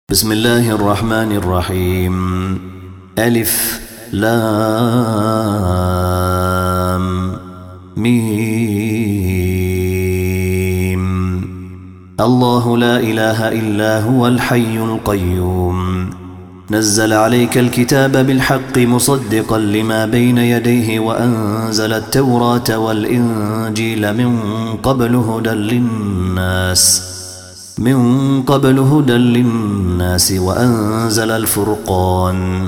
بسم الله الرحمن الرحيم. ألف لام ميم. الله لا إله إلا هو الحي القيوم. نزل عليك الكتاب بالحق مصدقا لما بين يديه وأنزل التوراة والإنجيل من قبل هدى للناس وأنزل الفرقان.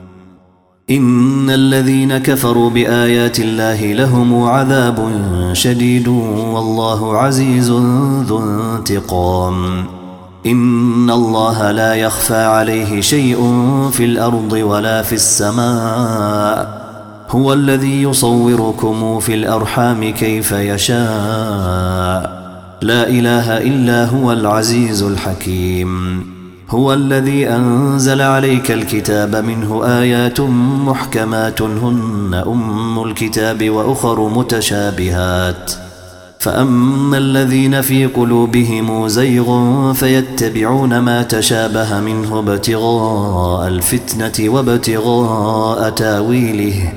إن الذين كفروا بآيات الله لهم عذاب شديد والله عزيز ذو انتقام. إن الله لا يخفى عليه شيء في الأرض ولا في السماء. هو الذي يصوركم في الأرحام كيف يشاء. لا إله إلا هو العزيز الحكيم. هو الذي أنزل عليك الكتاب منه آيات محكمات هن أم الكتاب وأخر متشابهات. فأما الذين في قلوبهم زيغ فيتبعون ما تشابه منه ابتغاء الفتنة وابتغاء تاويله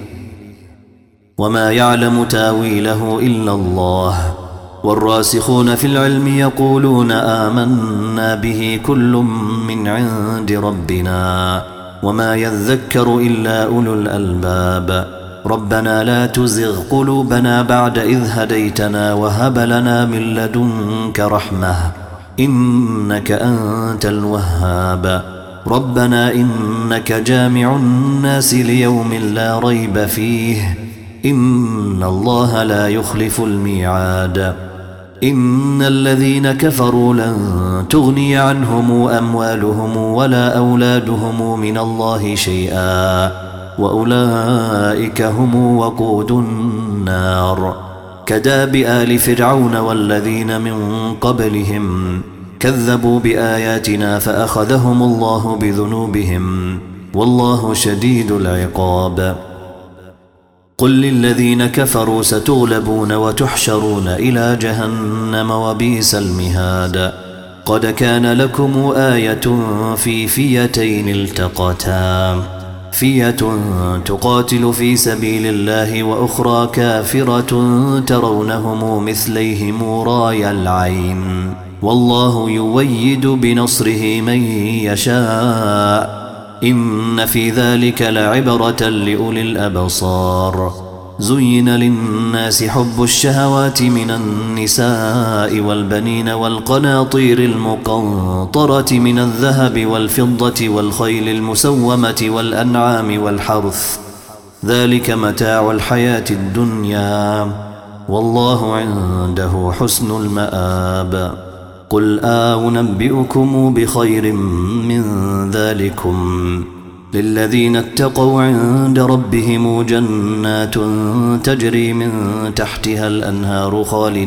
وما يعلم تاويله إلا الله. والراسخون في العلم يقولون آمنا به كل من عند ربنا وما يذكر إلا أولو الألباب. ربنا لا تزغ قلوبنا بعد إذ هديتنا وهب لنا من لدنك رحمة إنك أنت الوهاب. ربنا إنك جامع الناس ليوم لا ريب فيه إن الله لا يخلف الميعاد. إن الذين كفروا لن تغني عنهم أموالهم ولا أولادهم من الله شيئا وأولئك هم وقود النار. كداب آل فرعون والذين من قبلهم كذبوا بآياتنا فأخذهم الله بذنوبهم والله شديد العقاب. قل للذين كفروا ستغلبون وتحشرون إلى جهنم وبئس المهاد. قد كان لكم آية في فئتين التقتا فئة تقاتل في سبيل الله وأخرى كافرة ترونهم مثليهم راي العين والله يؤيد بنصره من يشاء. إن في ذلك لعبرة لأولي الأبصار. زين للناس حب الشهوات من النساء والبنين والقناطير المقنطرة من الذهب والفضة والخيل المسومة والأنعام والحرث ذلك متاع الحياة الدنيا والله عنده حسن المآب. قل أنبئكم بخير من ذلكم للذين اتقوا عند ربهم جنات تجري من تحتها الأنهار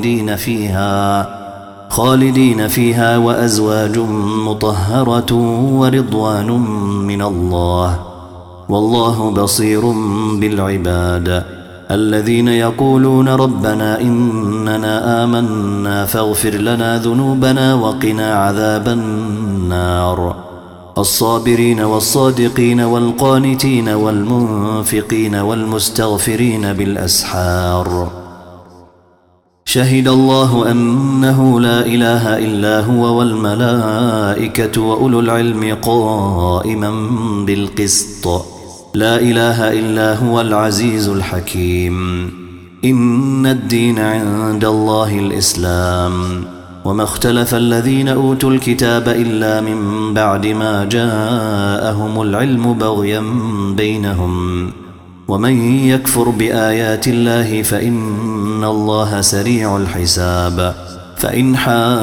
خالدين فيها وأزواج مطهرة ورضوان من الله والله بصير بالعباد. الذين يقولون ربنا إننا آمنا فاغفر لنا ذنوبنا وقنا عذاب النار. الصابرين والصادقين والقانتين والمنفقين والمستغفرين بالأسحار. شهد الله أنه لا إله إلا هو والملائكة وأولو العلم قائما بالقسط. لا إله إلا هو العزيز الحكيم. إن الدين عند الله الإسلام وما اختلف الذين أوتوا الكتاب إلا من بعد ما جاءهم العلم بغيا بينهم ومن يكفر بآيات الله فإن الله سريع الحساب. فإن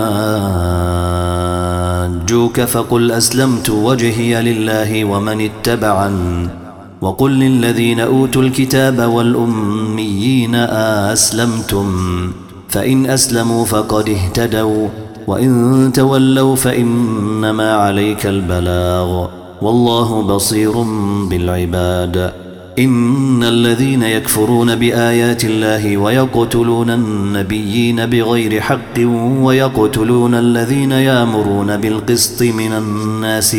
حاجوك فقل أسلمت وجهي لله ومن اتبعن وقل للذين أوتوا الكتاب والأميين أسلمتم فإن أسلموا فقد اهتدوا وإن تولوا فإنما عليك البلاغ والله بصير بالعباد. إن الذين يكفرون بآيات الله ويقتلون النبيين بغير حق ويقتلون الذين يأمرون بالقسط من الناس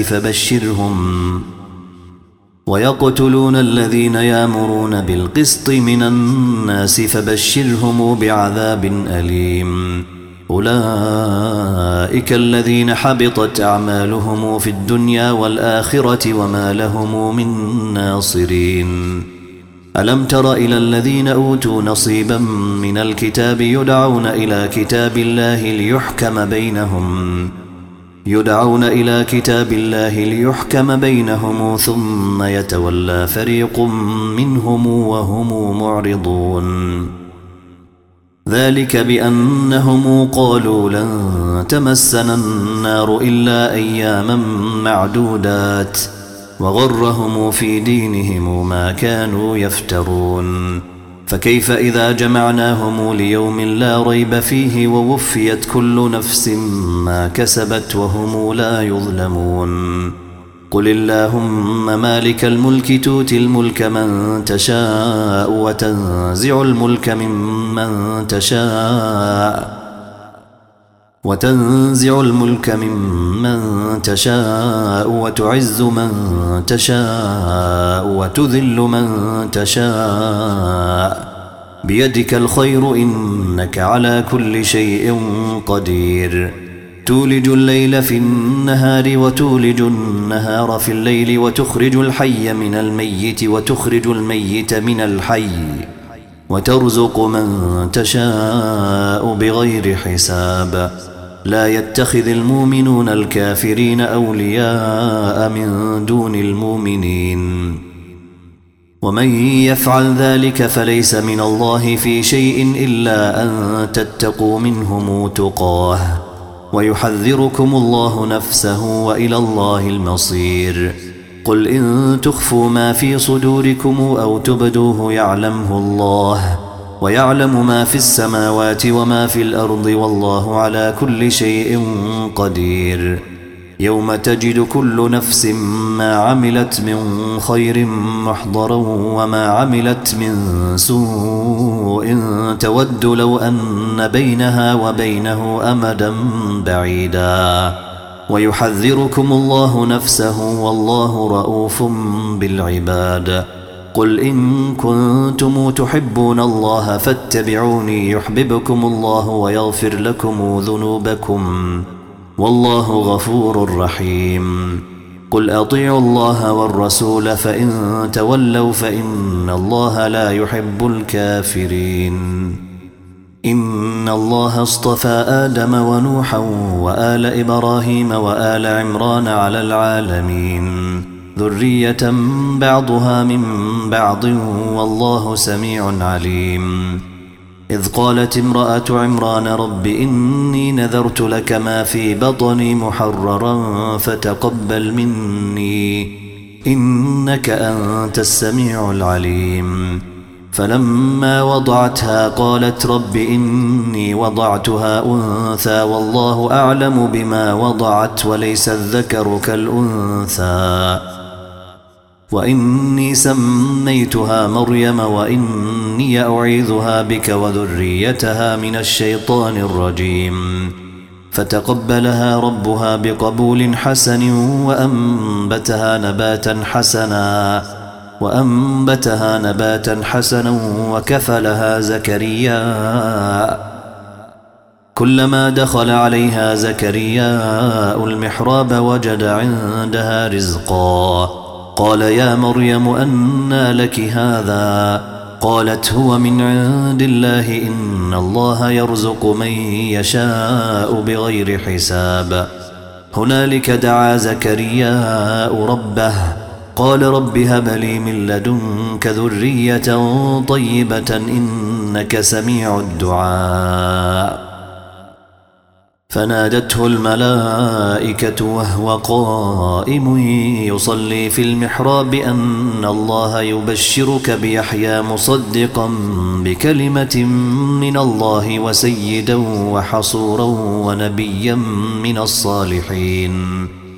فبشرهم بعذاب أليم. أولئك الذين حبطت أعمالهم في الدنيا والآخرة وما لهم من ناصرين. ألم تر إلى الذين أوتوا نصيبا من الكتاب يدعون إلى كتاب الله ليحكم بينهم ثم يتولى فريق منهم وهم معرضون. ذلك بأنهم قالوا لن تمسنا النار إلا أياما معدودات وغرهم في دينهم ما كانوا يفترون. فكيف إذا جمعناهم ليوم لا ريب فيه ووفيت كل نفس ما كسبت وهم لا يظلمون. قل اللهم مالك الملك تؤتي الملك من تشاء وتنزع الملك ممن تشاء وتعز من تشاء وتذل من تشاء بيدك الخير إنك على كل شيء قدير. تولج الليل في النهار وتولج النهار في الليل وتخرج الحي من الميت وتخرج الميت من الحي وترزق من تشاء بغير حساب. لا يتخذ المؤمنون الكافرين أولياء من دون المؤمنين ومن يفعل ذلك فليس من الله في شيء إلا أن تتقوا منهم تقاه ويحذركم الله نفسه وإلى الله المصير. قل إن تخفوا ما في صدوركم أو تبدوه يعلمه الله ويعلم ما في السماوات وما في الأرض والله على كل شيء قدير. يوم تجد كل نفس ما عملت من خير محضرا وما عملت من سوء تود لو أن بينها وبينه أمدا بعيدا ويحذركم الله نفسه والله رؤوف بالعباد. قل إن كنتم تحبون الله فاتبعوني يحببكم الله ويغفر لكم ذنوبكم والله غفور رحيم. قل أطيعوا الله والرسول فإن تولوا فإن الله لا يحب الكافرين. إن الله اصطفى آدم ونوحا وآل إبراهيم وآل عمران على العالمين ذرية بعضها من بعض والله سميع عليم. إذ قالت امرأة عمران رب إني نذرت لك ما في بطني محررا فتقبل مني إنك أنت السميع العليم. فلما وضعتها قالت رب إني وضعتها أنثى والله أعلم بما وضعت وليس الذكر كالأنثى وإني سميتها مريم وإني أعيذها بك وذريتها من الشيطان الرجيم. فتقبلها ربها بقبول حسن وأنبتها نباتا حسنا وكفلها زكريا. كلما دخل عليها زكريا المحراب وجد عندها رزقا قال يا مريم أنى لك هذا قالت هو من عند الله إن الله يرزق من يشاء بغير حساب. هنالك دعا زكريا ربه قال رب هب لي من لدنك ذرية طيبة إنك سميع الدعاء. فنادته الملائكة وهو قائم يصلي في المحراب أن الله يبشرك بيحيى مصدقا بكلمة من الله وسيدا وحصورا ونبيا من الصالحين.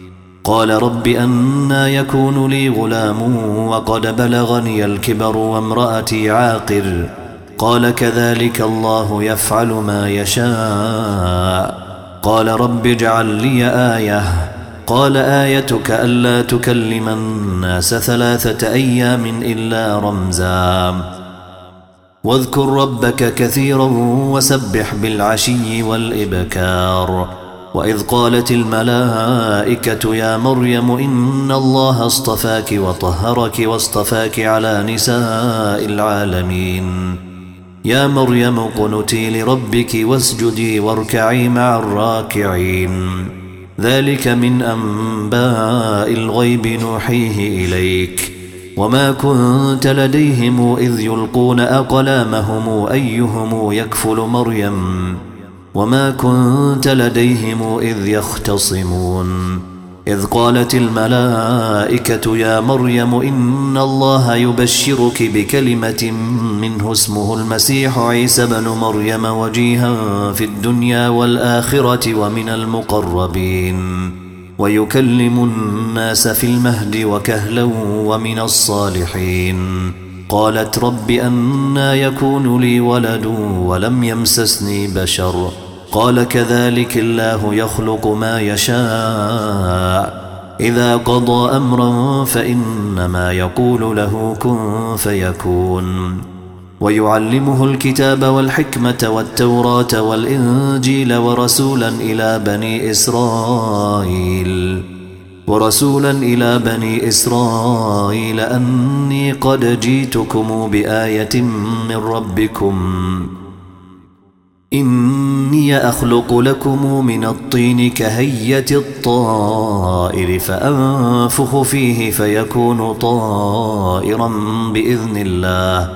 قال رب أنى يكون لي غلام وقد بلغني الكبر وامرأتي عاقر قال كذلك الله يفعل ما يشاء قال رب اجعل لي آية قال آيتك ألا تكلم الناس 3 أيام إلا رمزا واذكر ربك كثيرا وسبح بالعشي والإبكار وإذ قالت الملائكة يا مريم إن الله اصطفاك وطهرك واصطفاك على نساء العالمين يا مريم قنتي لربك واسجدي واركعي مع الراكعين ذلك من أنباء الغيب نوحيه إليك وما كنت لديهم إذ يلقون أقلامهم أيهم يكفل مريم وما كنت لديهم إذ يختصمون إذ قالت الملائكة يا مريم إن الله يبشرك بكلمة منه اسمه المسيح عيسى بن مريم وجيها في الدنيا والآخرة ومن المقربين ويكلم الناس في المهد وكهلا ومن الصالحين قالت رب أنى يكون لي ولد ولم يمسسني بشر قال كذلك الله يخلق ما يشاء إذا قضى أمرا فإنما يقول له كن فيكون ويعلمه الكتاب والحكمة والتوراة والإنجيل ورسولا إلى بني إسرائيل أني قد جئتكم بآية من ربكم إني أخلق لكم من الطين كهيئة الطائر فأنفخ فيه فيكون طائرا بإذن الله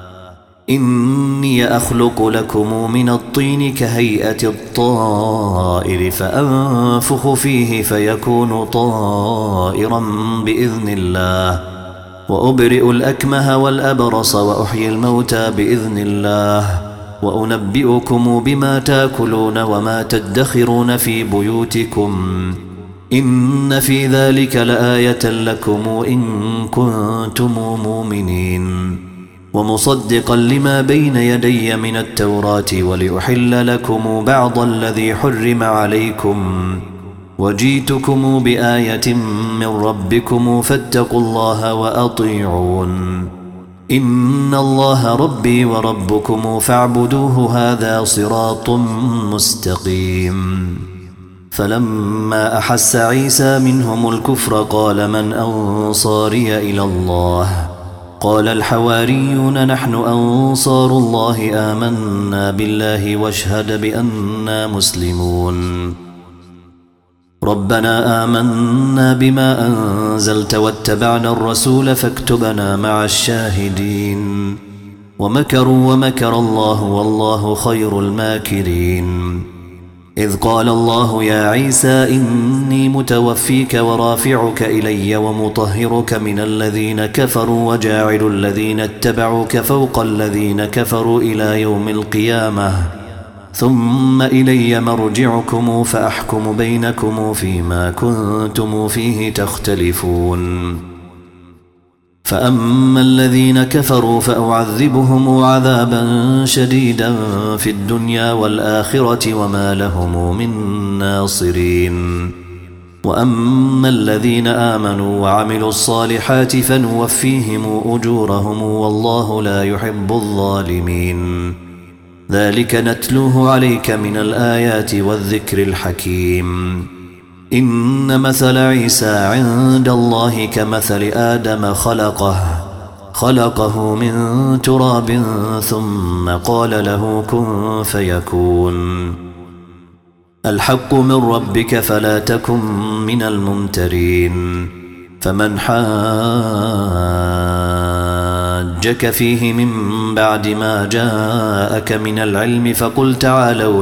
إني أخلق لكم من الطين كهيئة الطائر فأنفخ فيه فيكون طائرا بإذن الله وأبرئ الأكمه والأبرص وأحيي الموتى بإذن الله وأنبئكم بما تاكلون وما تدخرون في بيوتكم إن في ذلك لآية لكم إن كنتم مؤمنين ومصدقا لما بين يدي من التوراة ولأحل لكم بعض الذي حرم عليكم وجئتكم بآية من ربكم فاتقوا الله وأطيعون إن الله ربي وربكم فاعبدوه هذا صراط مستقيم فلما أحس عيسى منهم الكفر قال من أنصاري إلى الله قال الحواريون نحن أنصار الله آمنا بالله واشهد بأننا مسلمون ربنا آمنا بما أنزلت واتبعنا الرسول فاكتبنا مع الشاهدين ومكروا ومكر الله والله خير الماكرين إذ قال الله يا عيسى إني متوفيك ورافعك إلي ومطهرك من الذين كفروا وجاعل الذين اتبعوك فوق الذين كفروا إلى يوم القيامة ثم إلي مرجعكم فأحكم بينكم فيما كنتم فيه تختلفون فأما الذين كفروا فأعذبهم عذابا شديدا في الدنيا والآخرة وما لهم من ناصرين وأما الذين آمنوا وعملوا الصالحات فنوفيهم أجورهم والله لا يحب الظالمين ذلك نتلوه عليك من الآيات والذكر الحكيم إن مثل عيسى عند الله كمثل آدم خلقه من تراب ثم قال له كن فيكون الحق من ربك فلا تكن من الممترين فمن حاجك فيه من بعد ما جاءك من العلم فقل تعالوا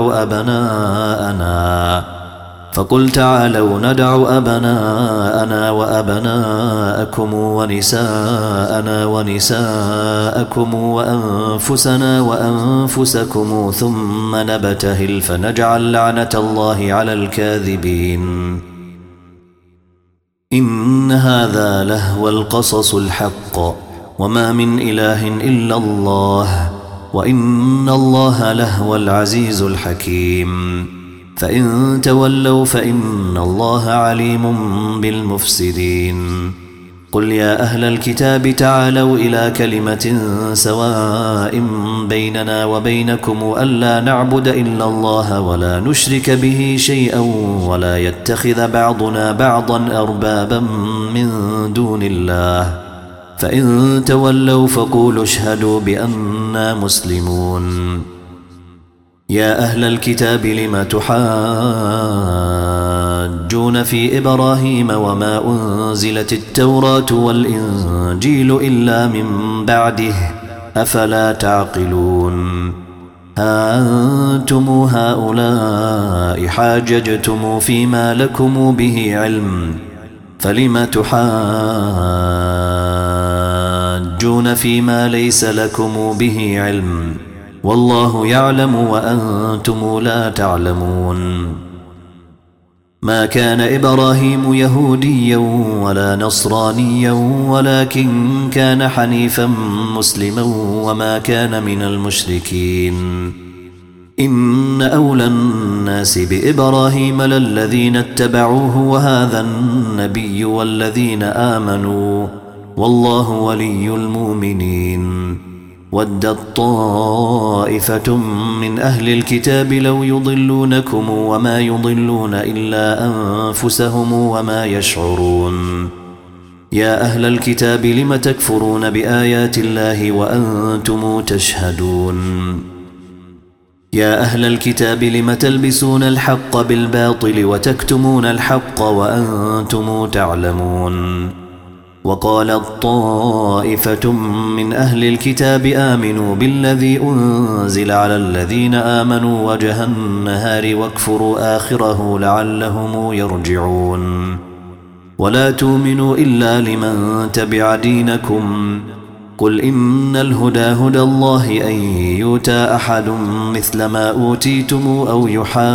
ندع أبناءنا وأبناءكم ونساءنا ونساءكم وأنفسنا وأنفسكم ثم نبتهل فنجعل لعنة الله على الكاذبين إن هذا لهو القصص الحق وما من إله إلا الله وإن الله لهو العزيز الحكيم فإن تولوا فإن الله عليم بالمفسدين قل يا أهل الكتاب تعالوا إلى كلمة سواء بيننا وبينكم ألا نعبد إلا الله ولا نشرك به شيئا ولا يتخذ بعضنا بعضا أربابا من دون الله فإن تولوا فقولوا اشهدوا بأننا مسلمون يا أهل الكتاب لم تحاجون في إبراهيم وما أنزلت التوراة والإنجيل إلا من بعده أفلا تعقلون ها أنتم هؤلاء حاججتم فيما لكم به علم فلم تحاجون فيما ليس لكم به علم والله يعلم وأنتم لا تعلمون ما كان إبراهيم يهوديا ولا نصرانيا ولكن كان حنيفا مسلما وما كان من المشركين إن أولى الناس بإبراهيم للذين اتبعوه وهذا النبي والذين آمنوا والله ولي المؤمنين ودت طائفة من أهل الكتاب لو يضلونكم وما يضلون إلا أنفسهم وما يشعرون يا أهل الكتاب لم تكفرون بآيات الله وأنتم تشهدون يا أهل الكتاب لم تلبسون الحق بالباطل وتكتمون الحق وأنتم تعلمون وقالت طائفة من أهل الكتاب آمنوا بالذي أنزل على الذين آمنوا وجه النهار واكفروا آخره لعلهم يرجعون ولا تؤمنوا إلا لمن تبع دينكم قل إن الهدى هدى الله أن يؤتى أحد مثل ما أوتيتم أو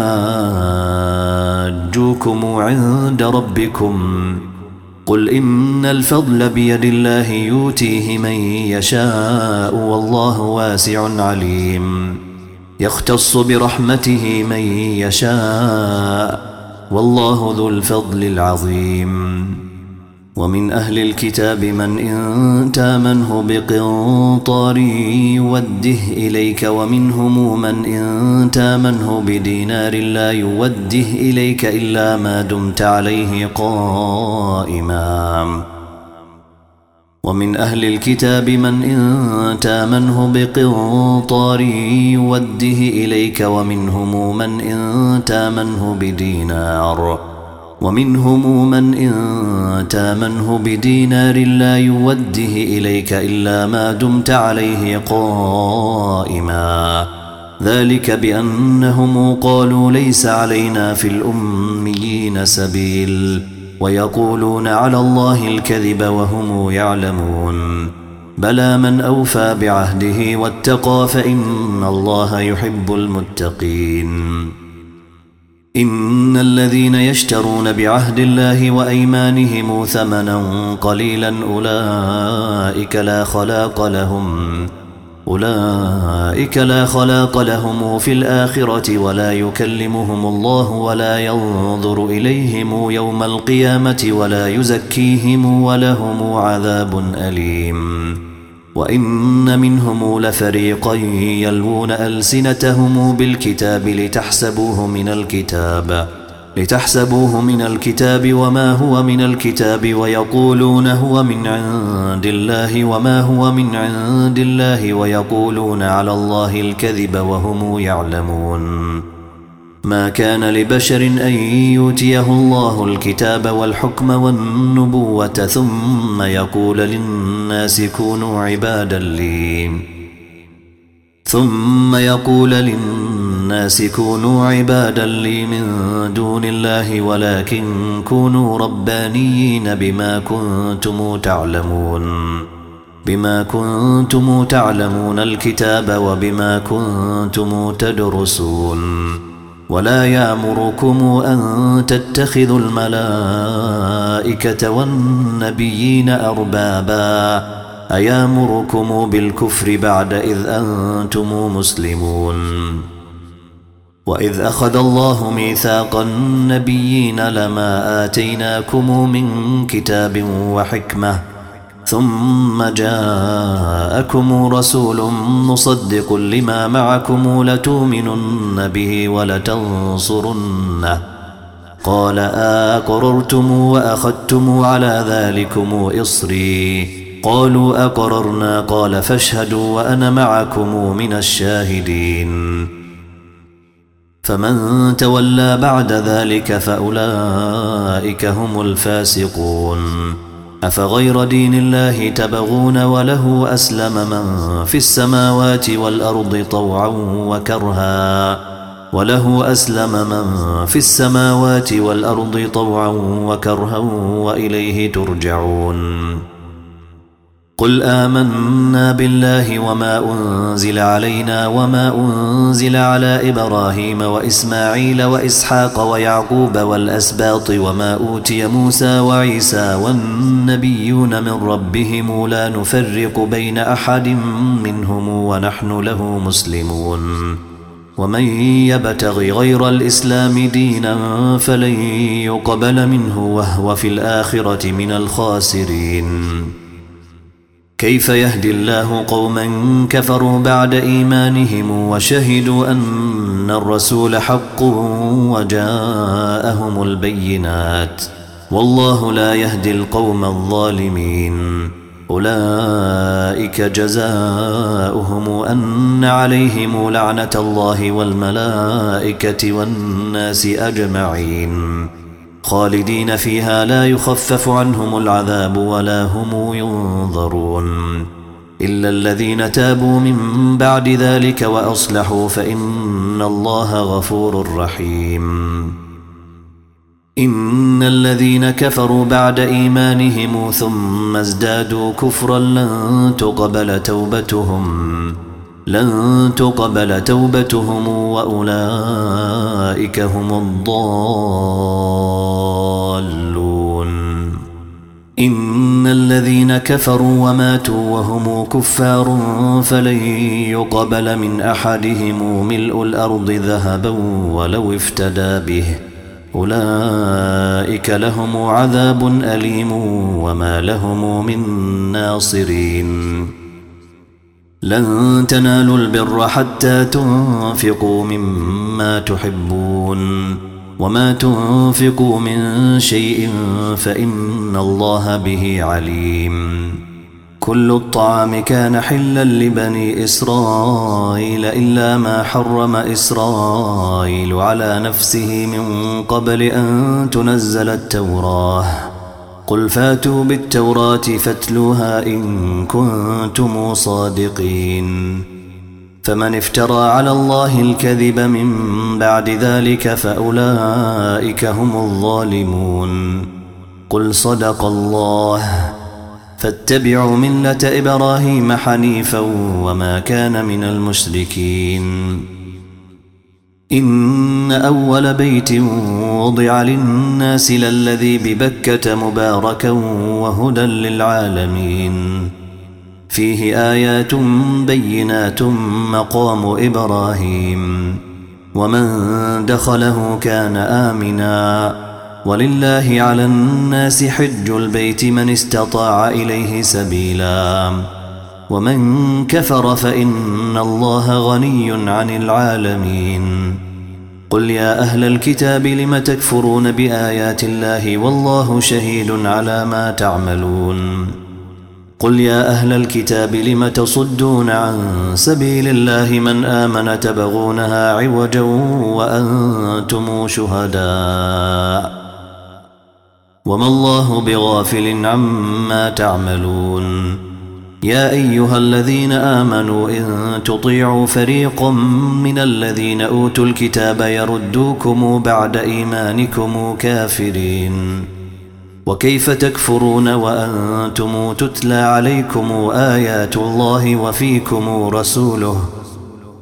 يحاجوكم عند ربكم قل إن الفضل بيد الله يؤتيه من يشاء والله واسع عليم يختص برحمته من يشاء والله ذو الفضل العظيم ومن أهل الكتاب من إن تامنه بقنطار يوده إليك ومنهم من إن تامنه بدينار لا يوده إليك إلا ما دمت عليه قائما ومن أهل الكتاب من إن تامنه بقنطار يوده إليك ومنهم من إن تامنه بدينار ومنهم من إن تامنه بدينار لا يوده إليك إلا ما دمت عليه قائما ذلك بأنهم قالوا ليس علينا في الأميين سبيل ويقولون على الله الكذب وهم يعلمون بلى من أوفى بعهده واتقى فإن الله يحب المتقين إن الذين يشترون بعهد الله وأيمانهم ثمنا قليلا أولئك لا خلاق لهم في الآخرة ولا يكلمهم الله ولا ينظر إليهم يوم القيامة ولا يزكيهم ولهم عذاب أليم وإن منهم لفريقا يلوون ألسنتهم بالكتاب لتحسبوه من الكتاب وما هو من الكتاب ويقولون هو من عند الله وما هو من عند الله ويقولون على الله الكذب وهم يعلمون ما كان لبشر أن يؤتيه الله الكتاب والحكم والنبوة ثم يقول للناس كونوا عبادا لي من دون الله ولكن كونوا ربانيين بما كنتم تعلمون الكتاب وبما كنتم تدرسون ولا يأمركم أن تتخذوا الملائكة والنبيين أربابا أيامركم بالكفر بعد إذ أنتم مسلمون وإذ أخذ الله ميثاق النبيين لما آتيناكم من كتاب وحكمة ثم جاءكم رسول مصدق لما معكم لتؤمنن به ولتنصرنه قال أقررتم وأخذتم على ذلكم إصري قالوا أقررنا قال فاشهدوا وأنا معكم من الشاهدين فمن تولى بعد ذلك فأولئك هم الفاسقون أفغير دين الله تبغون وله أسلم من في السماوات والأرض طوعا وكرها وإليه ترجعون قل آمنا بالله وما أنزل علينا وما أنزل على إبراهيم وإسماعيل وإسحاق ويعقوب والأسباط وما أوتي موسى وعيسى والنبيون من ربهم لا نفرق بين أحد منهم ونحن له مسلمون ومن يبتغ غير الإسلام دينا فلن يقبل منه وهو في الآخرة من الخاسرين كيف يهدي الله قوما كفروا بعد إيمانهم وشهدوا أن الرسول حق وجاءهم البينات والله لا يهدي القوم الظالمين أولئك جزاؤهم أن عليهم لعنة الله والملائكة والناس أجمعين خالدين فيها لا يخفف عنهم العذاب ولا هم ينظرون إلا الذين تابوا من بعد ذلك وأصلحوا فإن الله غفور رحيم إن الذين كفروا بعد إيمانهم ثم ازدادوا كفرا لن تقبل توبتهم وأولئك هم الضالون إن الذين كفروا وماتوا وهم كفار فلن يقبل من أحدهم ملء الأرض ذهبا ولو افتدى به أولئك لهم عذاب أليم وما لهم من ناصرين لن تنالوا البر حتى تنفقوا مما تحبون وما تنفقوا من شيء فإن الله به عليم كل الطعام كان حلا لبني إسرائيل إلا ما حرم إسرائيل على نفسه من قبل أن تنزل التوراة قل فاتوا بالتوراة فاتلوها إن كنتم صادقين فمن افترى على الله الكذب من بعد ذلك فأولئك هم الظالمون قل صدق الله فاتبعوا ملة إبراهيم حنيفا وما كان من المشركين إن أول بيت وضع للناس للذي ببكة مباركا وهدى للعالمين فيه آيات بينات مقام إبراهيم ومن دخله كان آمنا ولله على الناس حج البيت من استطاع إليه سبيلا ومن كفر فإن الله غني عن العالمين قل يا أهل الكتاب لم تكفرون بآيات الله والله شهيد على ما تعملون قل يا أهل الكتاب لم تصدون عن سبيل الله من آمن تبغونها عوجا وأنتم شهداء وما الله بغافل عما تعملون يا أيها الذين آمنوا إن تطيعوا فريقا من الذين أوتوا الكتاب يردوكم بعد إيمانكم كافرين وكيف تكفرون وأنتم تتلى عليكم آيات الله وفيكم رسوله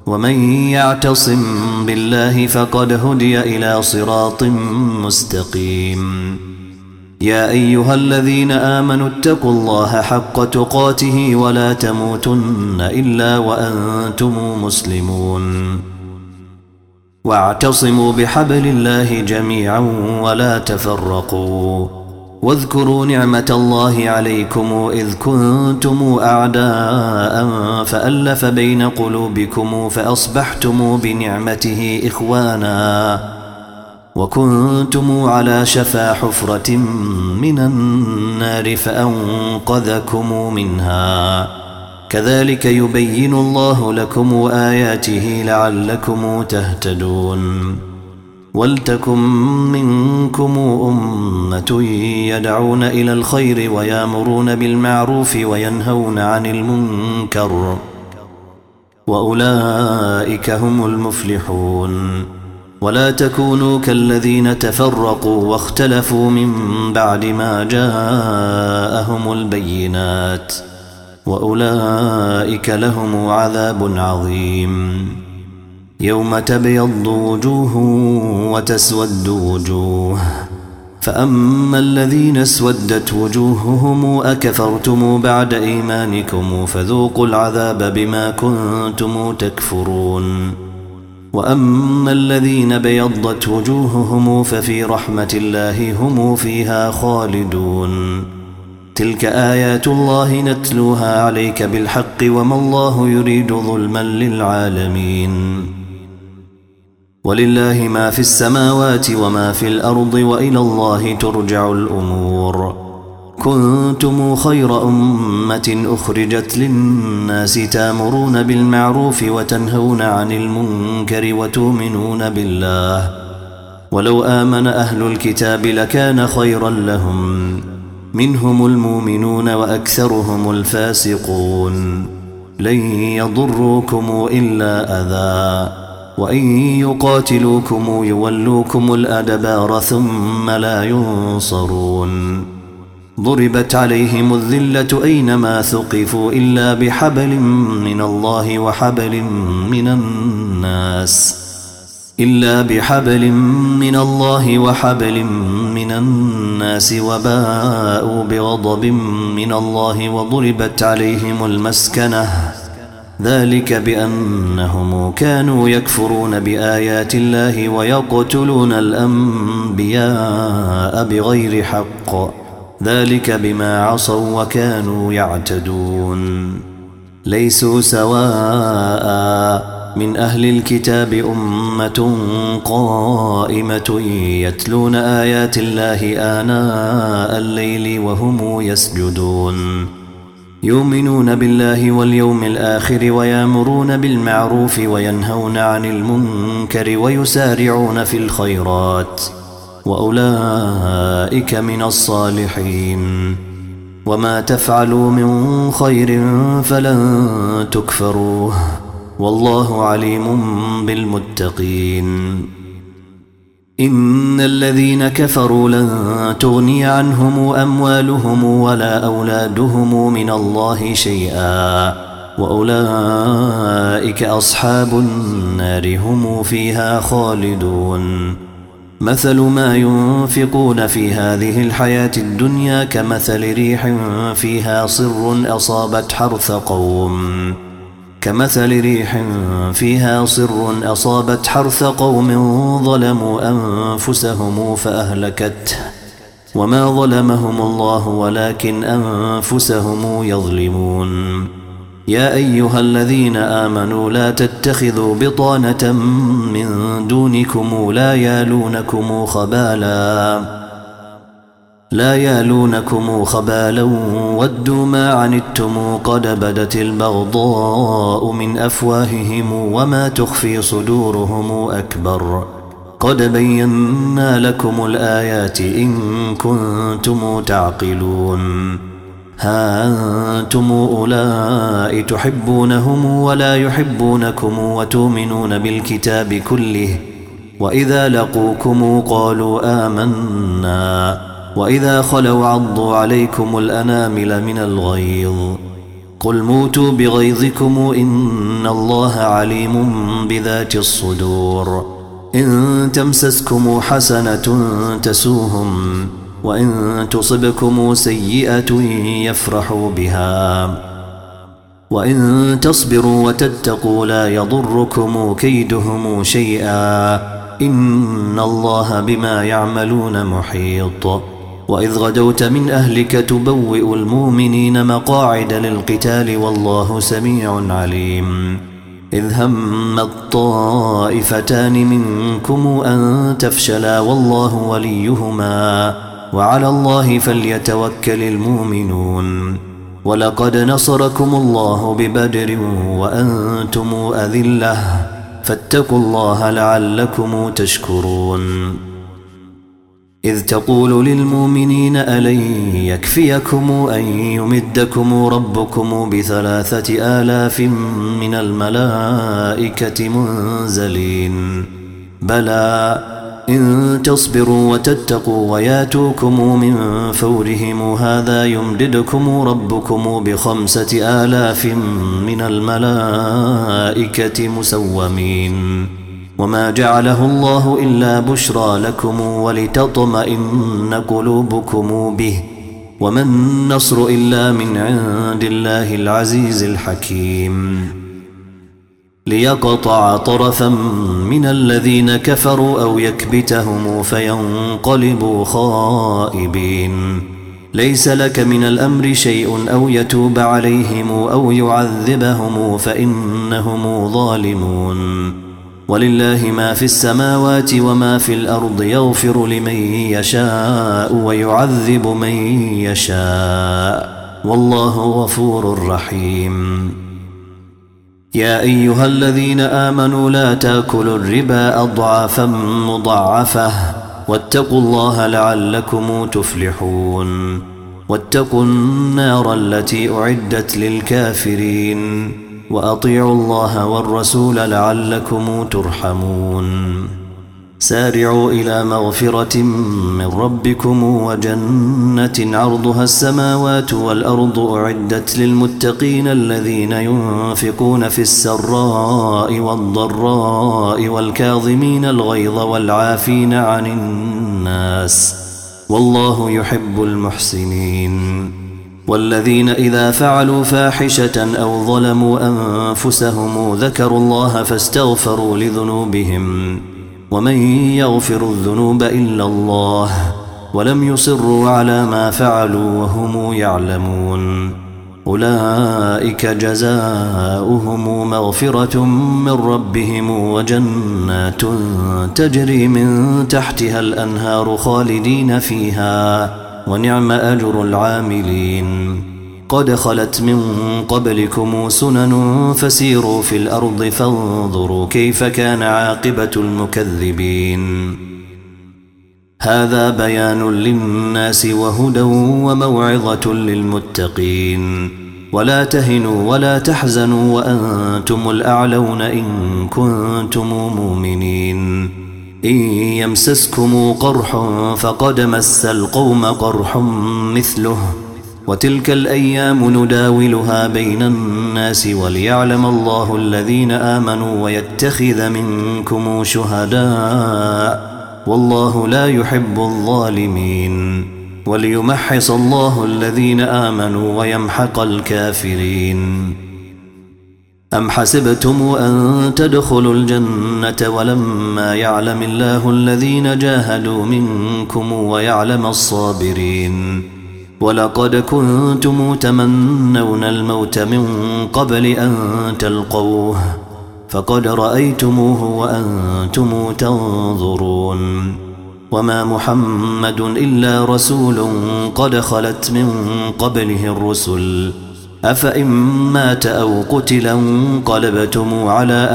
ومن يعتصم بالله فقد هدي إلى صراط مستقيم يا أيها الذين آمنوا اتقوا الله حق تقاته ولا تموتن إلا وأنتم مسلمون واعتصموا بحبل الله جميعا ولا تفرقوا واذكروا نعمة الله عليكم إذ كنتم أعداء فألف بين قلوبكم فأصبحتم بنعمته إخوانا وكنتم على شفا حفرة من النار فأنقذكم منها كذلك يبين الله لكم آياته لعلكم تهتدون ولتكن منكم أمة يدعون إلى الخير ويامرون بالمعروف وينهون عن المنكر وأولئك هم المفلحون ولا تكونوا كالذين تفرقوا واختلفوا من بعد ما جاءهم البينات وأولئك لهم عذاب عظيم يوم تبيض وجوه وتسود وجوه فأما الذين اسودت وجوههم أكفرتم بعد إيمانكم فذوقوا العذاب بما كنتم تكفرون وأما الذين بيضت وجوههم ففي رحمة الله هم فيها خالدون تلك آيات الله نتلوها عليك بالحق وما الله يريد ظلما للعالمين ولله ما في السماوات وما في الأرض وإلى الله ترجع الأمور كنتم خير أمة أخرجت للناس تامرون بالمعروف وتنهون عن المنكر وتؤمنون بالله ولو آمن أهل الكتاب لكان خيرا لهم منهم المؤمنون وأكثرهم الفاسقون لن يضروكم إلا أذى وإن يقاتلوكم يولوكم الأدبار ثم لا ينصرون ضربت عليهم الذلة أينما ثقفوا إلا بحبل من الله وحبل من الناس وباءوا بغضب من الله وضربت عليهم المسكنة ذلك بأنهم كانوا يكفرون بآيات الله ويقتلون الأنبياء بغير حق ذلك بما عصوا وكانوا يعتدون ليسوا سواء من أهل الكتاب أمة قائمة يتلون آيات الله آناء الليل وهم يسجدون يؤمنون بالله واليوم الآخر ويامرون بالمعروف وينهون عن المنكر ويسارعون في الخيرات وأولئك من الصالحين وما تفعلوا من خير فلن تكفروه والله عليم بالمتقين إن الذين كفروا لن تغني عنهم أموالهم ولا أولادهم من الله شيئا وأولئك أصحاب النار هم فيها خالدون مثل ما ينفقون في هذه الحياة الدنيا كمثل ريح فيها صر أصابت حرث قوم ظلموا أنفسهم فأهلكته وما ظلمهم الله ولكن أنفسهم يظلمون يا أيها الذين آمنوا لا تتخذوا بطانة من دونكم لا يالونكم خبالا ودوا ما عنتم قد بدت البغضاء من أفواههم وما تخفي صدورهم أكبر قد بينا لكم الآيات إن كنتم تعقلون ها أنتم أولئك تحبونهم ولا يحبونكم وتؤمنون بالكتاب كله وإذا لقوكم قالوا آمنا وإذا خلوا عضوا عليكم الأنامل من الغيظ قل موتوا بغيظكم إن الله عليم بذات الصدور. إن تمسسكم حسنة تسوهم وإن تصبكم سيئة يفرحوا بها وإن تصبروا وتتقوا لا يضركم كيدهم شيئا إن الله بما يعملون محيط. وإذ غدوت من أهلك تبوئ المؤمنين مقاعد للقتال والله سميع عليم. إذ هم الطائفتان منكم أن تفشلا والله وليهما وعلى الله فليتوكل المؤمنون. ولقد نصركم الله ببدر وأنتم أذلة فاتقوا الله لعلكم تشكرون. إذ تقول للمؤمنين ألن يكفيكم أن يمدكم ربكم ب3,000 من الملائكة منزلين بلى إن تصبروا وتتقوا وياتوكم من فورهم هذا يمددكم ربكم ب5,000 من الملائكة مسومين. وما جعله الله إلا بشرى لكم ولتطمئن قلوبكم به وما النصر إلا من عند الله العزيز الحكيم. ليقطع طرفا من الذين كفروا أو يكبتهم فينقلبوا خائبين. ليس لك من الأمر شيء أو يتوب عليهم أو يعذبهم فإنهم ظالمون. ولله ما في السماوات وما في الأرض يغفر لمن يشاء ويعذب من يشاء والله غفور رحيم. يا أيها الذين آمنوا لا تأكلوا الربا أضعافا مضاعفة واتقوا الله لعلكم تفلحون. واتقوا النار التي أعدت للكافرين وأطيعوا الله والرسول لعلكم ترحمون. سارعوا إلى مغفرة من ربكم وجنة عرضها السماوات والأرض أعدت للمتقين الذين ينفقون في السراء والضراء والكاظمين الغيظ والعافين عن الناس والله يحب المحسنين. والذين إذا فعلوا فاحشة أو ظلموا أنفسهم ذكروا الله فاستغفروا لذنوبهم ومن يغفر الذنوب إلا الله ولم يصروا على ما فعلوا وهم يعلمون أولئك جزاؤهم مغفرة من ربهم وجنات تجري من تحتها الأنهار خالدين فيها ونعم أجر العاملين. قد خلت من قبلكم سنن فسيروا في الأرض فانظروا كيف كان عاقبة المكذبين. هذا بيان للناس وهدى وموعظة للمتقين. ولا تهنوا ولا تحزنوا وأنتم الأعلون إن كنتم مؤمنين. إن يمسسكم قرح فقد مس القوم قرح مثله وتلك الأيام نداولها بين الناس وليعلم الله الذين آمنوا ويتخذ منكم شهداء والله لا يحب الظالمين وليمحص الله الذين آمنوا ويمحق الكافرين. أم حسبتم أن تدخلوا الجنة ولما يعلم الله الذين جاهدوا منكم ويعلم الصابرين ولقد كنتم تمنون الموت من قبل أن تلقوه فقد رأيتموه وأنتم تنظرون. وما محمد إلا رسول قد خلت من قبله الرسل أفإن مات أو قتل انقلبتم على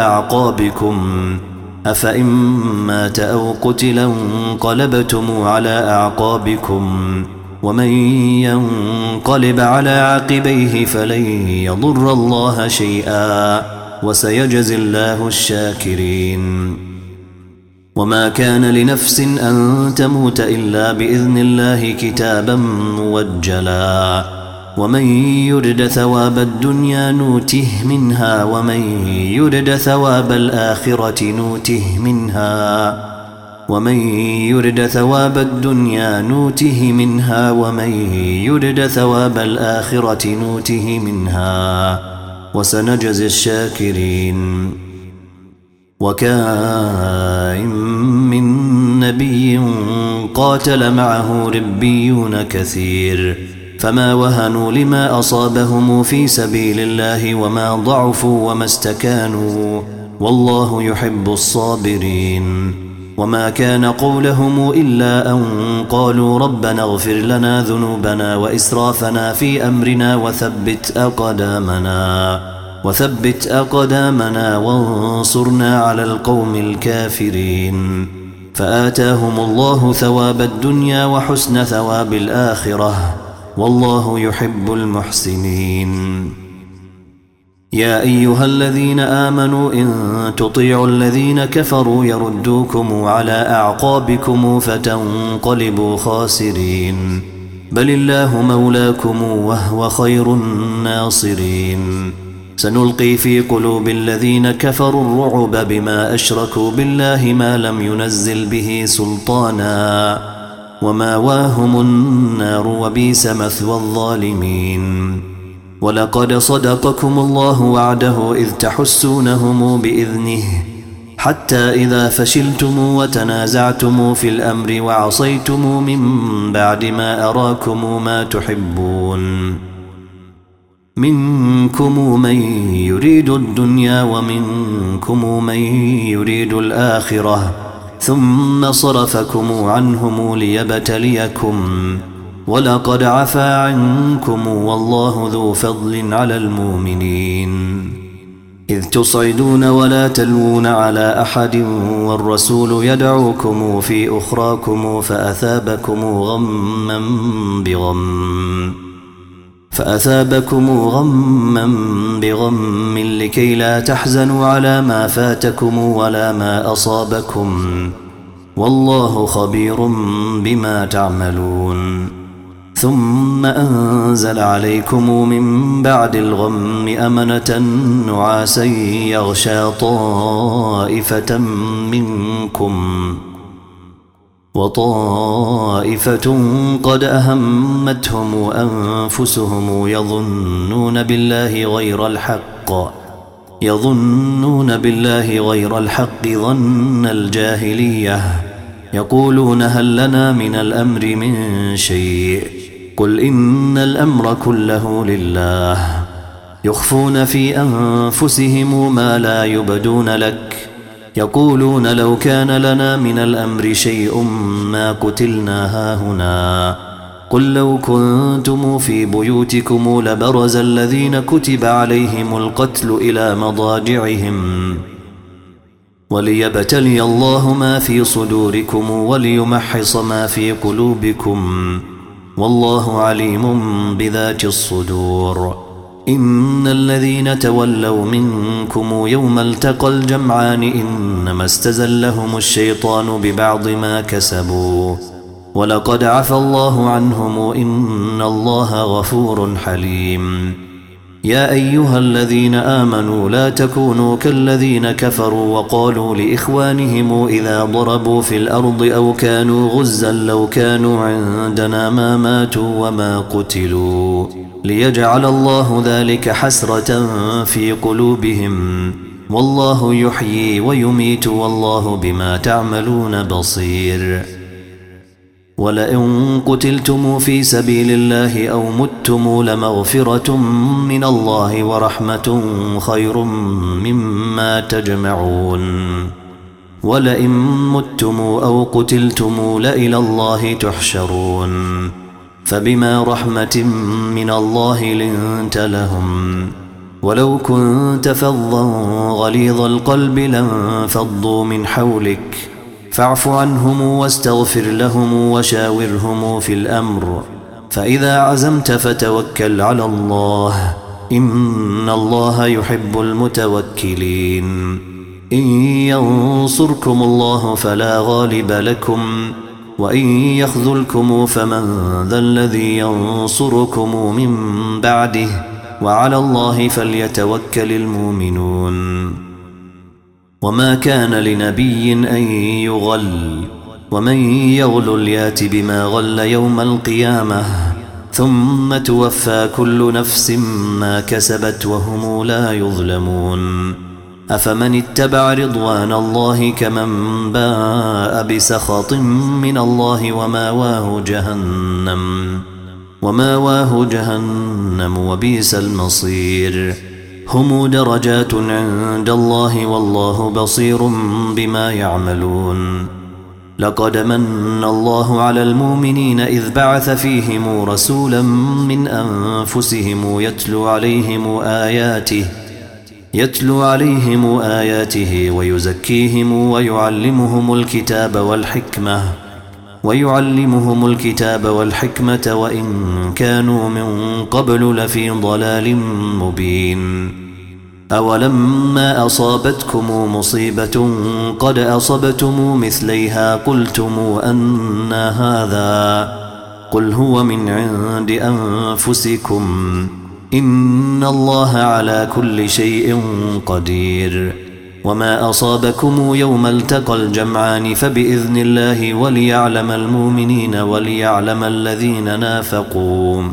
أعقابكم ومن ينقلب على عقبيه فلن يضر الله شيئا وسيجزي الله الشاكرين. وما كان لنفس أن تموت إلا بإذن الله كتابا موجلا ومن يرد ثواب الدنيا نوته منها ومن يرد ثواب الآخرة نوته منها ومن يرد ثواب الدنيا نوته منها ومن يرد ثواب الآخرة نوته منها وسنجزي الشاكرين. وكأين من نبي قاتل معه ربيون كثير فما وهنوا لما أصابهم في سبيل الله وما ضعفوا وما استكانوا والله يحب الصابرين. وما كان قولهم إلا أن قالوا ربنا اغفر لنا ذنوبنا وإسرافنا في أمرنا وثبت أقدامنا وانصرنا على القوم الكافرين. فآتاهم الله ثواب الدنيا وحسن ثواب الآخرة والله يحب المحسنين. يا أيها الذين آمنوا إن تطيعوا الذين كفروا يردوكم على أعقابكم فتنقلبوا خاسرين بل الله مولاكم وهو خير الناصرين. سنلقي في قلوب الذين كفروا الرعب بما أشركوا بالله ما لم ينزل به سلطانا وماواهم النار وبئس مثوى الظالمين. ولقد صدقكم الله وعده إذ تحسونهم بإذنه حتى إذا فشلتم وتنازعتم في الأمر وعصيتم من بعد ما أراكم ما تحبون منكم من يريد الدنيا ومنكم من يريد الآخرة ثم صرفكم عنهم ليبتليكم ولقد عفا عنكم والله ذو فضل على المؤمنين. إذ تصعدون ولا تلوون على أحد والرسول يدعوكم في أخراكم فأثابكم غما بغم لكي لا تحزنوا على ما فاتكم ولا ما أصابكم والله خبير بما تعملون. ثم أنزل عليكم من بعد الغم أمنة نعاسا يغشى طائفة منكم وطائفة قد أهمتهم أنفسهم يظنون بالله غير الحق ظن الجاهلية يقولون هل لنا من الأمر من شيء قل إن الأمر كله لله يخفون في أنفسهم ما لا يبدون لك يقولون لو كان لنا من الأمر شيء ما قتلنا هاهنا قل لو كنتم في بيوتكم لبرز الذين كتب عليهم القتل إلى مضاجعهم وليبتلي الله ما في صدوركم وليمحص ما في قلوبكم والله عليم بذات الصدور. إن الذين تولوا منكم يوم التقى الجمعان إنما استزلهم الشيطان ببعض ما كسبوا ولقد عفى الله عنهم إن الله غفور حليم. يا أيها الذين آمنوا لا تكونوا كالذين كفروا وقالوا لإخوانهم إذا ضربوا في الأرض أو كانوا غزا لو كانوا عندنا ما ماتوا وما قتلوا ليجعل الله ذلك حسرة في قلوبهم والله يحيي ويميت والله بما تعملون بصير. ولئن قتلتم في سبيل الله أو متم لمغفرة من الله ورحمة خير مما تجمعون. ولئن متم أو قتلتم لإلى الله تحشرون. فبما رحمة من الله لنت لهم ولو كنت فظا غليظ القلب لانفضوا من حولك فاعف عنهم واستغفر لهم وشاورهم في الأمر فإذا عزمت فتوكل على الله إن الله يحب المتوكلين. إن ينصركم الله فلا غالب لكم وإن يخذلكم فمن ذا الذي ينصركم من بعده وعلى الله فليتوكل المؤمنون وما كان لنبي أن يغل ومن يغل يات بما غل يوم القيامة ثم توفى كل نفس ما كسبت وهم لا يظلمون أفمن اتبع رضوان الله كمن باء بسخط من الله وماواه جهنم وبئس المصير هم درجات عند الله والله بصير بما يعملون لقد من الله على المؤمنين إذ بعث فيهم رسولا من أنفسهم يتلو عليهم آياته ويزكيهم ويعلمهم الكتاب والحكمة وإن كانوا من قبل لفي ضلال مبين أولما أصابتكم مصيبة قد أصبتم مثليها قلتم أنى هذا قل هو من عند أنفسكم إن الله على كل شيء قدير وما أصابكم يوم التقى الجمعان فبإذن الله وليعلم المؤمنين وليعلم الذين نافقوا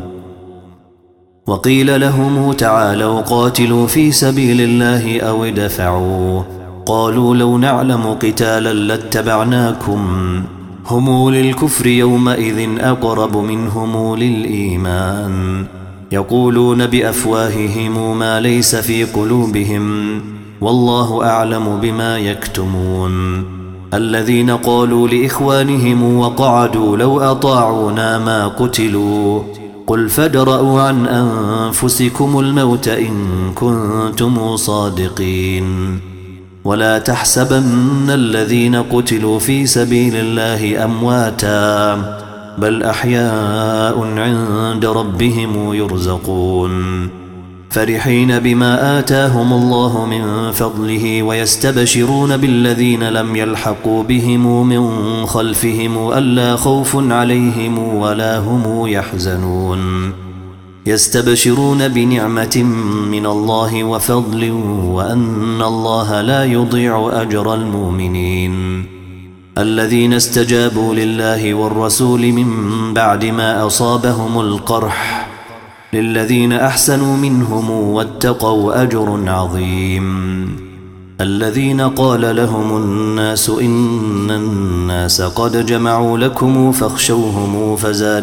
وقيل لهم تعالوا قاتلوا في سبيل الله أو ادفعوا قالوا لو نعلم قتالا لاتبعناكم هم للكفر يومئذ أقرب منهم للإيمان يقولون بأفواههم ما ليس في قلوبهم والله أعلم بما يكتمون الذين قالوا لإخوانهم وقعدوا لو أطاعونا ما قتلوا قل فادرءوا عن أنفسكم الموت إن كنتم صادقين ولا تحسبن الذين قتلوا في سبيل الله أمواتا بل أحياء عند ربهم يرزقون فرحين بما آتاهم الله من فضله ويستبشرون بالذين لم يلحقوا بهم من خلفهم ألا خوف عليهم ولا هم يحزنون يستبشرون بنعمة من الله وفضل وأن الله لا يضيع أجر المؤمنين الذين استجابوا لله والرسول من بعد ما أصابهم القرح للذين أحسنوا منهم واتقوا أجر عظيم الذين قال لهم الناس إن الناس قد جمعوا لكم فاخشوهم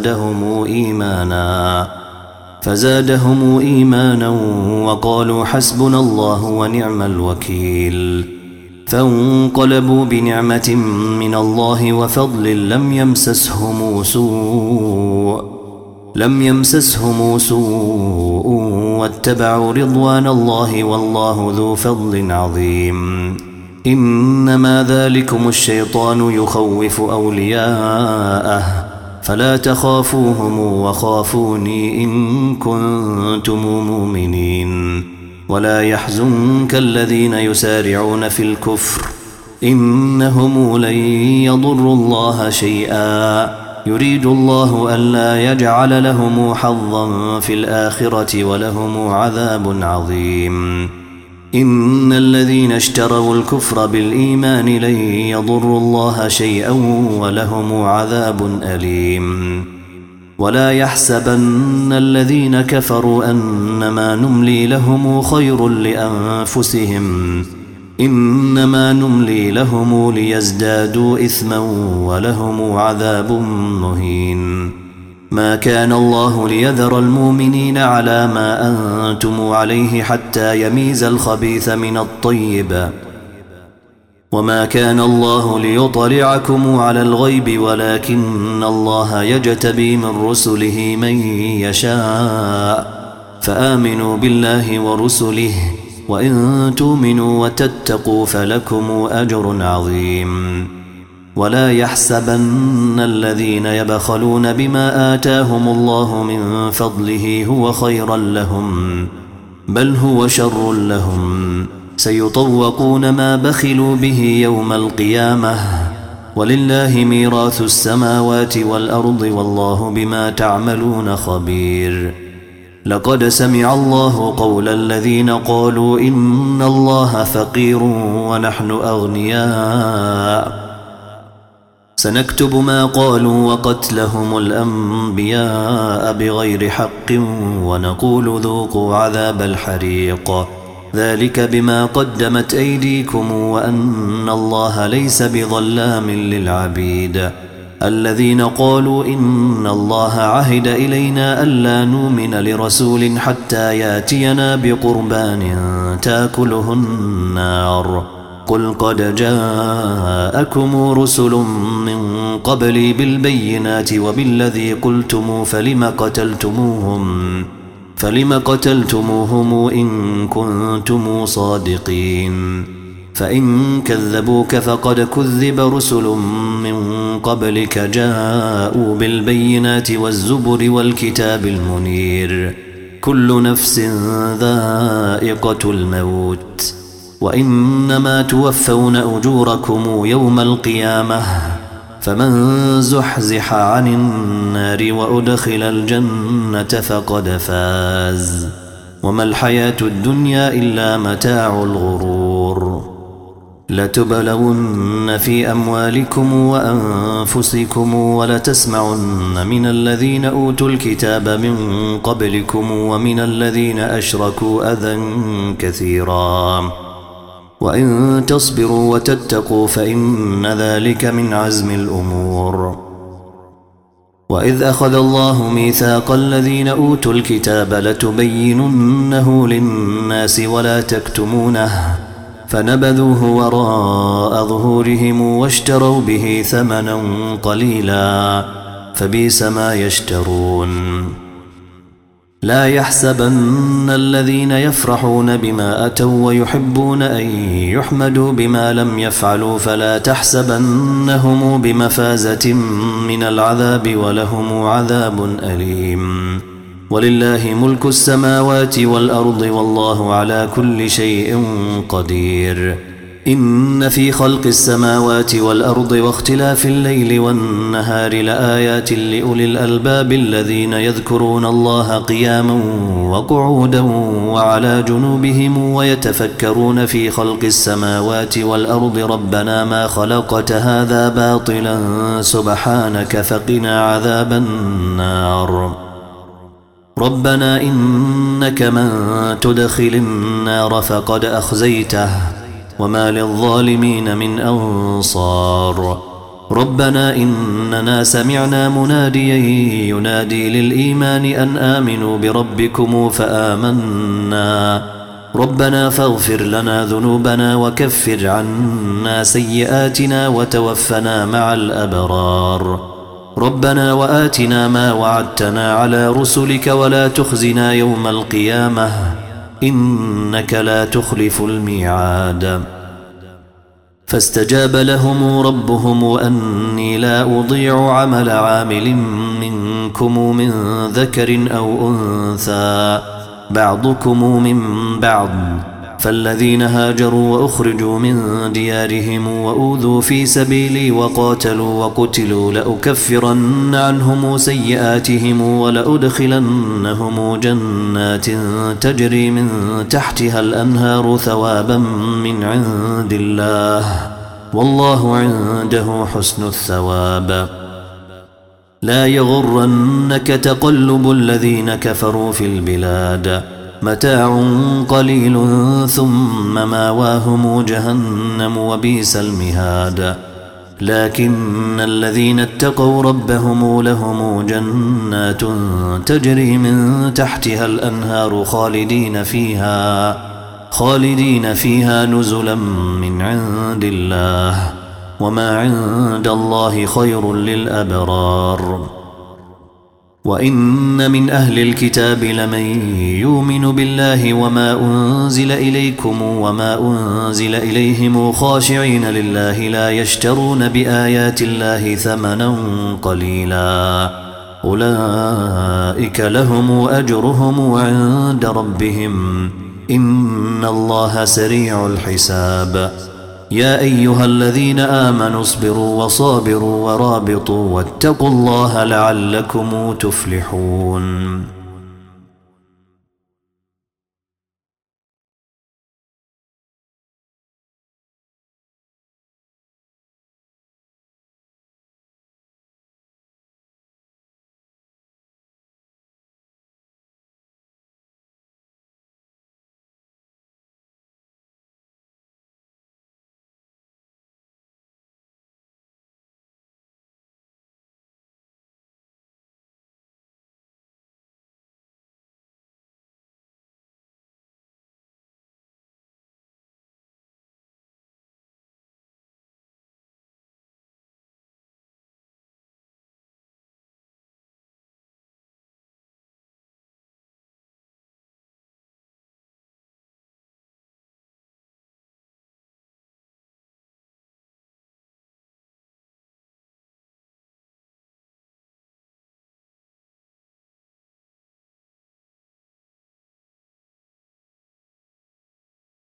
فزادهم إيمانا وقالوا حسبنا الله ونعم الوكيل فانقلبوا بنعمة من الله وفضل لم يمسسهم سوء واتبعوا رضوان الله والله ذو فضل عظيم إنما ذلكم الشيطان يخوف أولياءه فلا تخافوهم وخافوني إن كنتم مؤمنين ولا يحزنك الذين يسارعون في الكفر إنهم لن يضروا الله شيئا يريد الله ألا يجعل لهم حظا في الآخرة ولهم عذاب عظيم إن الذين اشتروا الكفر بالإيمان لن يضروا الله شيئا ولهم عذاب أليم ولا يحسبن الذين كفروا أنما نملي لهم خير لأنفسهم إنما نملي لهم ليزدادوا إثما ولهم عذاب مهين ما كان الله ليذر المؤمنين على ما أنتم عليه حتى يميز الخبيث من الطيب وما كان الله ليطلعكم على الغيب ولكن الله يجتبي من رسله من يشاء فآمنوا بالله ورسله وإن تؤمنوا وتتقوا فلكم أجر عظيم ولا يحسبن الذين يبخلون بما آتاهم الله من فضله هو خيرا لهم بل هو شر لهم سيطوقون ما بخلوا به يوم القيامة ولله ميراث السماوات والأرض والله بما تعملون خبير. لقد سمع الله قول الذين قالوا إن الله فقير ونحن أغنياء سنكتب ما قالوا وقتلهم الأنبياء بغير حق ونقول ذوقوا عذاب الحريق ذلك بما قدمت أيديكم وأن الله ليس بظلام للعبيد. الذين قالوا إن الله عهد إلينا ألا نؤمن لرسول حتى ياتينا بقربان تاكله النار قل قد جاءكم رسل من قبلي بالبينات وبالذي قلتم فلم قتلتموهم إن كنتم صادقين. فإن كذبوك فقد كذب رسل من قبلك جاءوا بالبينات والزبر والكتاب المنير كل نفس ذائقة الموت وإنما توفون أجوركم يوم القيامة فمن زحزح عن النار وأدخل الجنة فقد فاز وما الحياة الدنيا إلا متاع الغرور. لتبلون في أموالكم وأنفسكم ولتسمعن من الذين أوتوا الكتاب من قبلكم ومن الذين أشركوا أذى كثيرا وإن تصبروا وتتقوا فإن ذلك من عزم الأمور. وإذ أخذ الله ميثاق الذين أوتوا الكتاب لتبيننه للناس ولا تكتمونه فنبذوه وراء ظهورهم واشتروا به ثمنا قليلا فبئس ما يشترون. لا يحسبن الذين يفرحون بما أتوا ويحبون أن يحمدوا بما لم يفعلوا فلا تحسبنهم بمفازة من العذاب ولهم عذاب أليم. ولله ملك السماوات والأرض والله على كل شيء قدير. إن في خلق السماوات والأرض واختلاف الليل والنهار لآيات لأولي الألباب الذين يذكرون الله قياما وقعودا وعلى جنوبهم ويتفكرون في خلق السماوات والأرض ربنا ما خلقت هذا باطلا سبحانك فقنا عذاب النار. ربنا إنك من تدخل النار فقد أخزيته وما للظالمين من أنصار. ربنا إننا سمعنا مناديا ينادي للإيمان أن آمنوا بربكم فآمنا ربنا فاغفر لنا ذنوبنا وكفر عنا سيئاتنا وتوفنا مع الأبرار. ربنا وآتنا ما وعدتنا على رسلك ولا تخزنا يوم القيامة إنك لا تخلف الميعاد. فاستجاب لهم ربهم أني لا أضيع عمل عامل منكم من ذكر أو أنثى بعضكم من بعض فالذين هاجروا وأخرجوا من ديارهم وأوذوا في سبيلي وقاتلوا وقتلوا لأكفرن عنهم سيئاتهم ولأدخلنهم جنات تجري من تحتها الأنهار ثوابا من عند الله والله عنده حسن الثواب. لا يغرنك تقلب الذين كفروا في البلاد متاع قليل ثم ماواهم جهنم وبئس المهاد. لكن الذين اتقوا ربهم لهم جنات تجري من تحتها الأنهار خالدين فيها نزلا من عند الله وما عند الله خير للأبرار. وإن من أهل الكتاب لمن يؤمن بالله وما أنزل إليكم وما أنزل إليهم خاشعين لله لا يشترون بآيات الله ثمنا قليلا أولئك لهم أجرهم عند ربهم إن الله سريع الحساب. يا أيها الذين آمنوا اصبروا وصابروا ورابطوا واتقوا الله لعلكم تفلحون